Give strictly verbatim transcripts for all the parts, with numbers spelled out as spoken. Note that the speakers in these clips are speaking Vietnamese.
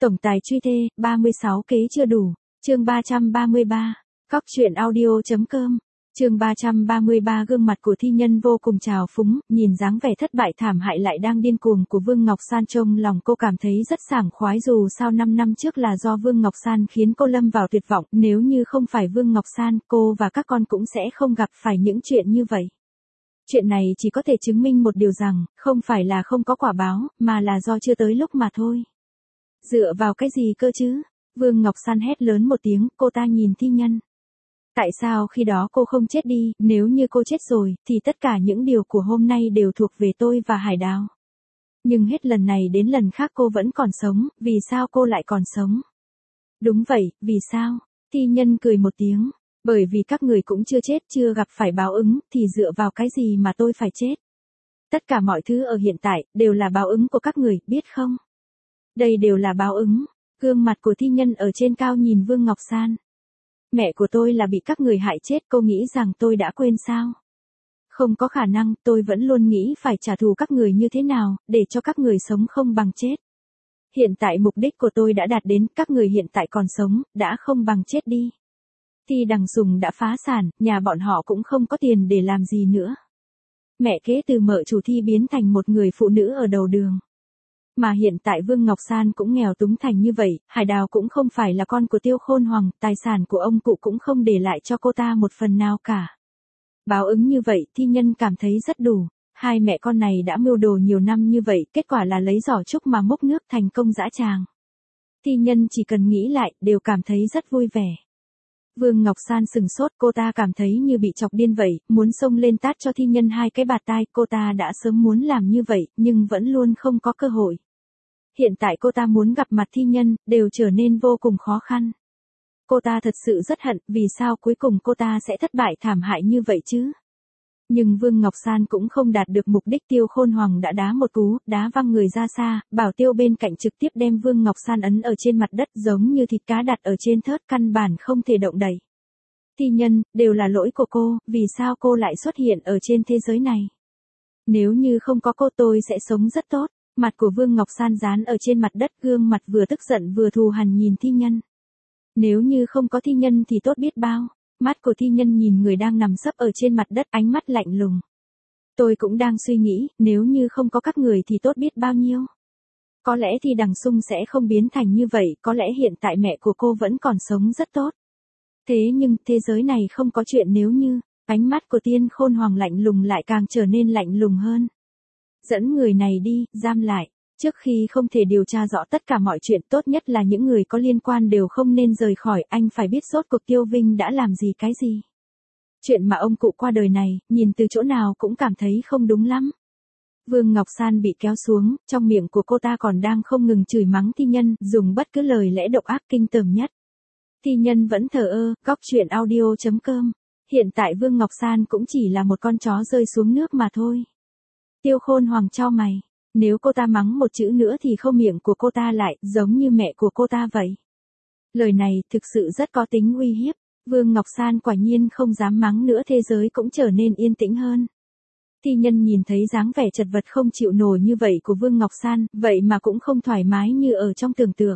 Tổng tài truy thê, ba mươi sáu kế chưa đủ. Chương ba trăm ba mươi ba. Cóc truyện audio.com. Chương ba trăm ba mươi ba. Gương mặt của thi nhân vô cùng trào phúng, nhìn dáng vẻ thất bại thảm hại lại đang điên cuồng của Vương Ngọc San, trong lòng cô cảm thấy rất sảng khoái, dù sao năm năm trước là do Vương Ngọc San khiến cô lâm vào tuyệt vọng, nếu như không phải Vương Ngọc San, cô và các con cũng sẽ không gặp phải những chuyện như vậy. Chuyện này chỉ có thể chứng minh một điều rằng, không phải là không có quả báo, mà là do chưa tới lúc mà thôi. Dựa vào cái gì cơ chứ? Vương Ngọc San hét lớn một tiếng, cô ta nhìn thi nhân. Tại sao khi đó cô không chết đi, nếu như cô chết rồi, thì tất cả những điều của hôm nay đều thuộc về tôi và Hải Đào. Nhưng hết lần này đến lần khác cô vẫn còn sống, vì sao cô lại còn sống? Đúng vậy, vì sao? Thi nhân cười một tiếng. Bởi vì các người cũng chưa chết, chưa gặp phải báo ứng, thì dựa vào cái gì mà tôi phải chết? Tất cả mọi thứ ở hiện tại, đều là báo ứng của các người, biết không? Đây đều là báo ứng. Gương mặt của thi nhân ở trên cao nhìn Vương Ngọc San. Mẹ của tôi là bị các người hại chết, cô nghĩ rằng tôi đã quên sao? Không có khả năng, tôi vẫn luôn nghĩ phải trả thù các người như thế nào, để cho các người sống không bằng chết. Hiện tại mục đích của tôi đã đạt đến, các người hiện tại còn sống, đã không bằng chết đi. Thi Đằng Sùng đã phá sản, nhà bọn họ cũng không có tiền để làm gì nữa. Mẹ kế từ mợ chủ Thi biến thành một người phụ nữ ở đầu đường. Mà hiện tại Vương Ngọc San cũng nghèo túng thành như vậy, Hải Đào cũng không phải là con của Tiêu Khôn Hoàng, tài sản của ông cụ cũng không để lại cho cô ta một phần nào cả. Báo ứng như vậy, thi nhân cảm thấy rất đủ. Hai mẹ con này đã mưu đồ nhiều năm như vậy, kết quả là lấy giỏ trúc mà múc nước thành công dã tràng. Thi nhân chỉ cần nghĩ lại, đều cảm thấy rất vui vẻ. Vương Ngọc San sừng sốt, cô ta cảm thấy như bị chọc điên vậy, muốn xông lên tát cho thi nhân hai cái bạt tai, cô ta đã sớm muốn làm như vậy, nhưng vẫn luôn không có cơ hội. Hiện tại cô ta muốn gặp mặt thi nhân, đều trở nên vô cùng khó khăn. Cô ta thật sự rất hận, vì sao cuối cùng cô ta sẽ thất bại thảm hại như vậy chứ? Nhưng Vương Ngọc San cũng không đạt được mục đích, Tiêu Khôn Hoàng đã đá một cú, đá văng người ra xa, Bảo Tiêu bên cạnh trực tiếp đem Vương Ngọc San ấn ở trên mặt đất giống như thịt cá đặt ở trên thớt, căn bản không thể động đậy. Thi nhân, đều là lỗi của cô, vì sao cô lại xuất hiện ở trên thế giới này? Nếu như không có cô tôi sẽ sống rất tốt. Mặt của Vương Ngọc San dán ở trên mặt đất, gương mặt vừa tức giận vừa thù hằn nhìn thi nhân. Nếu như không có thi nhân thì tốt biết bao. Mắt của thi nhân nhìn người đang nằm sấp ở trên mặt đất, ánh mắt lạnh lùng. Tôi cũng đang suy nghĩ, nếu như không có các người thì tốt biết bao nhiêu. Có lẽ Thi Đằng Sung sẽ không biến thành như vậy, có lẽ hiện tại mẹ của cô vẫn còn sống rất tốt. Thế nhưng, thế giới này không có chuyện nếu như, ánh mắt của Tiên Khôn Hoàng lạnh lùng lại càng trở nên lạnh lùng hơn. Dẫn người này đi, giam lại. Trước khi không thể điều tra rõ tất cả mọi chuyện, tốt nhất là những người có liên quan đều không nên rời khỏi, anh phải biết rốt cuộc Tiêu Vinh đã làm gì cái gì. Chuyện mà ông cụ qua đời này, nhìn từ chỗ nào cũng cảm thấy không đúng lắm. Vương Ngọc San bị kéo xuống, trong miệng của cô ta còn đang không ngừng chửi mắng thi nhân, dùng bất cứ lời lẽ độc ác kinh tởm nhất. Thi nhân vẫn thờ ơ, Cóc truyện audio.com. Hiện tại Vương Ngọc San cũng chỉ là một con chó rơi xuống nước mà thôi. Tiêu Khôn Hoàng chau mày. Nếu cô ta mắng một chữ nữa thì khâu miệng của cô ta lại, giống như mẹ của cô ta vậy. Lời này thực sự rất có tính uy hiếp. Vương Ngọc San quả nhiên không dám mắng nữa, thế giới cũng trở nên yên tĩnh hơn. Thi nhân nhìn thấy dáng vẻ chật vật không chịu nổi như vậy của Vương Ngọc San, vậy mà cũng không thoải mái như ở trong tưởng tượng.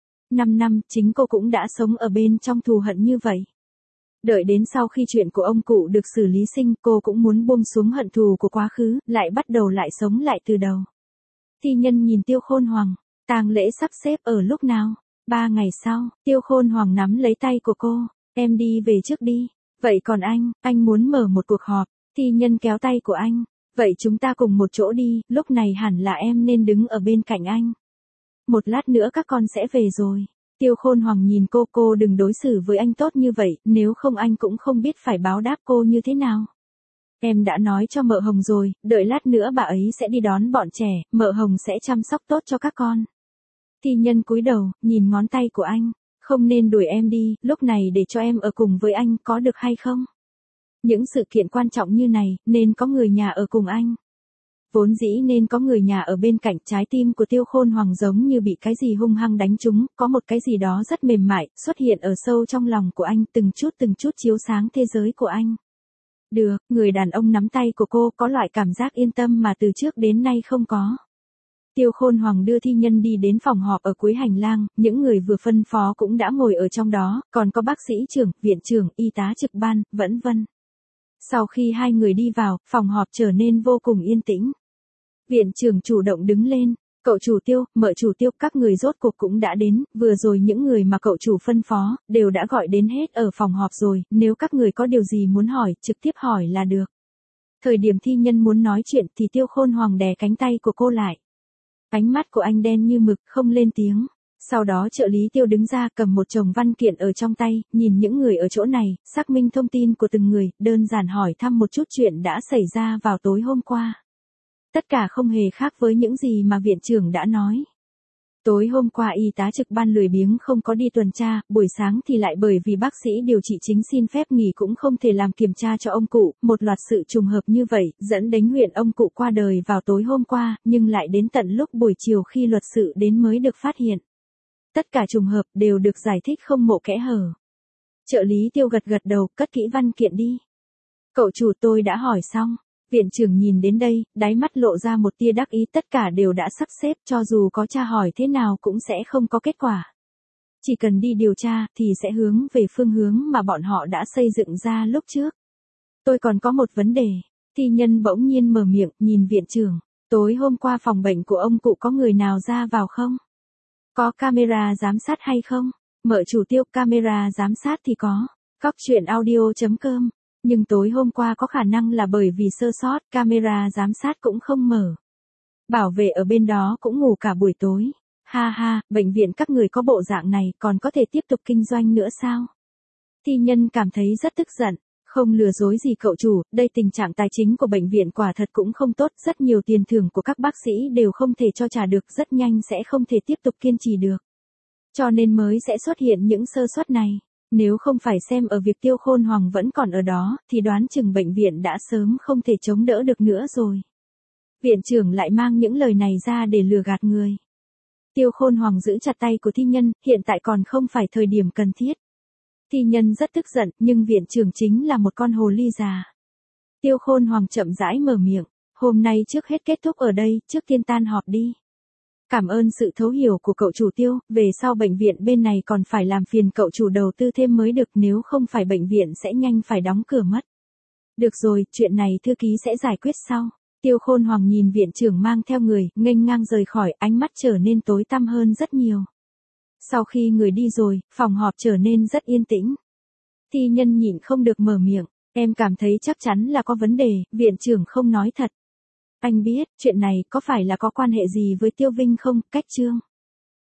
Năm năm, chính cô cũng đã sống ở bên trong thù hận như vậy. Đợi đến sau khi chuyện của ông cụ được xử lý sinh, cô cũng muốn buông xuống hận thù của quá khứ, lại bắt đầu lại sống lại từ đầu. Thi nhân nhìn Tiêu Khôn Hoàng, tang lễ sắp xếp ở lúc nào? Ba ngày sau, Tiêu Khôn Hoàng nắm lấy tay của cô, em đi về trước đi. Vậy còn anh, anh muốn mở một cuộc họp. Thi nhân kéo tay của anh, vậy chúng ta cùng một chỗ đi, lúc này hẳn là em nên đứng ở bên cạnh anh. Một lát nữa các con sẽ về rồi. Tiêu Khôn Hoàng nhìn cô, cô đừng đối xử với anh tốt như vậy, nếu không anh cũng không biết phải báo đáp cô như thế nào. Em đã nói cho mợ Hồng rồi, đợi lát nữa bà ấy sẽ đi đón bọn trẻ, mợ Hồng sẽ chăm sóc tốt cho các con. Thi nhân cúi đầu, nhìn ngón tay của anh, không nên đuổi em đi, lúc này để cho em ở cùng với anh, có được hay không? Những sự kiện quan trọng như này, nên có người nhà ở cùng anh. Vốn dĩ nên có người nhà ở bên cạnh, trái tim của Tiêu Khôn Hoàng giống như bị cái gì hung hăng đánh trúng, có một cái gì đó rất mềm mại, xuất hiện ở sâu trong lòng của anh, từng chút từng chút chiếu sáng thế giới của anh. Được, người đàn ông nắm tay của cô có loại cảm giác yên tâm mà từ trước đến nay không có. Tiêu Khôn Hoàng đưa thi nhân đi đến phòng họp ở cuối hành lang, những người vừa phân phó cũng đã ngồi ở trong đó, còn có bác sĩ trưởng, viện trưởng, y tá trực ban, vân vân. Sau khi hai người đi vào, phòng họp trở nên vô cùng yên tĩnh. Viện trưởng chủ động đứng lên, cậu chủ Tiêu, mợ chủ Tiêu, các người rốt cuộc cũng đã đến, vừa rồi những người mà cậu chủ phân phó, đều đã gọi đến hết ở phòng họp rồi, nếu các người có điều gì muốn hỏi, trực tiếp hỏi là được. Thời điểm thi nhân muốn nói chuyện thì Tiêu Khôn Hoàng đè cánh tay của cô lại. Ánh mắt của anh đen như mực, không lên tiếng. Sau đó trợ lý Tiêu đứng ra cầm một chồng văn kiện ở trong tay, nhìn những người ở chỗ này, xác minh thông tin của từng người, đơn giản hỏi thăm một chút chuyện đã xảy ra vào tối hôm qua. Tất cả không hề khác với những gì mà viện trưởng đã nói. Tối hôm qua y tá trực ban lười biếng không có đi tuần tra, buổi sáng thì lại bởi vì bác sĩ điều trị chính xin phép nghỉ cũng không thể làm kiểm tra cho ông cụ, một loạt sự trùng hợp như vậy, dẫn đến huyện ông cụ qua đời vào tối hôm qua, nhưng lại đến tận lúc buổi chiều khi luật sự đến mới được phát hiện. Tất cả trùng hợp đều được giải thích không mộ kẽ hở. Trợ lý Tiêu gật gật đầu, cất kỹ văn kiện đi. Cậu chủ, tôi đã hỏi xong. Viện trưởng nhìn đến đây, đáy mắt lộ ra một tia đắc ý, tất cả đều đã sắp xếp, cho dù có tra hỏi thế nào cũng sẽ không có kết quả. Chỉ cần đi điều tra, thì sẽ hướng về phương hướng mà bọn họ đã xây dựng ra lúc trước. Tôi còn có một vấn đề. Thi nhân bỗng nhiên mở miệng, nhìn viện trưởng. Tối hôm qua phòng bệnh của ông cụ có người nào ra vào không? Có camera giám sát hay không? Mợ chủ Tiêu, camera giám sát thì có. Cóc truyện audio chấm com. Nhưng tối hôm qua có khả năng là bởi vì sơ sót, camera giám sát cũng không mở. Bảo vệ ở bên đó cũng ngủ cả buổi tối. Ha ha, bệnh viện các người có bộ dạng này còn có thể tiếp tục kinh doanh nữa sao? Thi nhân cảm thấy rất tức giận. Không lừa dối gì cậu chủ, đây tình trạng tài chính của bệnh viện quả thật cũng không tốt, rất nhiều tiền thưởng của các bác sĩ đều không thể cho trả được, rất nhanh sẽ không thể tiếp tục kiên trì được. Cho nên mới sẽ xuất hiện những sơ suất này. Nếu không phải xem ở việc Tiêu Khôn Hoàng vẫn còn ở đó, thì đoán chừng bệnh viện đã sớm không thể chống đỡ được nữa rồi. Viện trưởng lại mang những lời này ra để lừa gạt người. Tiêu Khôn Hoàng giữ chặt tay của thi nhân, hiện tại còn không phải thời điểm cần thiết. Thi nhân rất tức giận, nhưng viện trưởng chính là một con hồ ly già. Tiêu Khôn Hoàng chậm rãi mở miệng, hôm nay trước hết kết thúc ở đây, trước tiên tan họp đi. Cảm ơn sự thấu hiểu của cậu chủ Tiêu, về sau bệnh viện bên này còn phải làm phiền cậu chủ đầu tư thêm mới được, nếu không phải bệnh viện sẽ nhanh phải đóng cửa mất. Được rồi, chuyện này thư ký sẽ giải quyết sau. Tiêu Khôn Hoàng nhìn viện trưởng mang theo người, nghênh ngang rời khỏi, ánh mắt trở nên tối tăm hơn rất nhiều. Sau khi người đi rồi, phòng họp trở nên rất yên tĩnh. Thi nhân nhịn không được mở miệng, em cảm thấy chắc chắn là có vấn đề, viện trưởng không nói thật. Anh biết, chuyện này có phải là có quan hệ gì với Tiêu Vinh không, Cách Trương?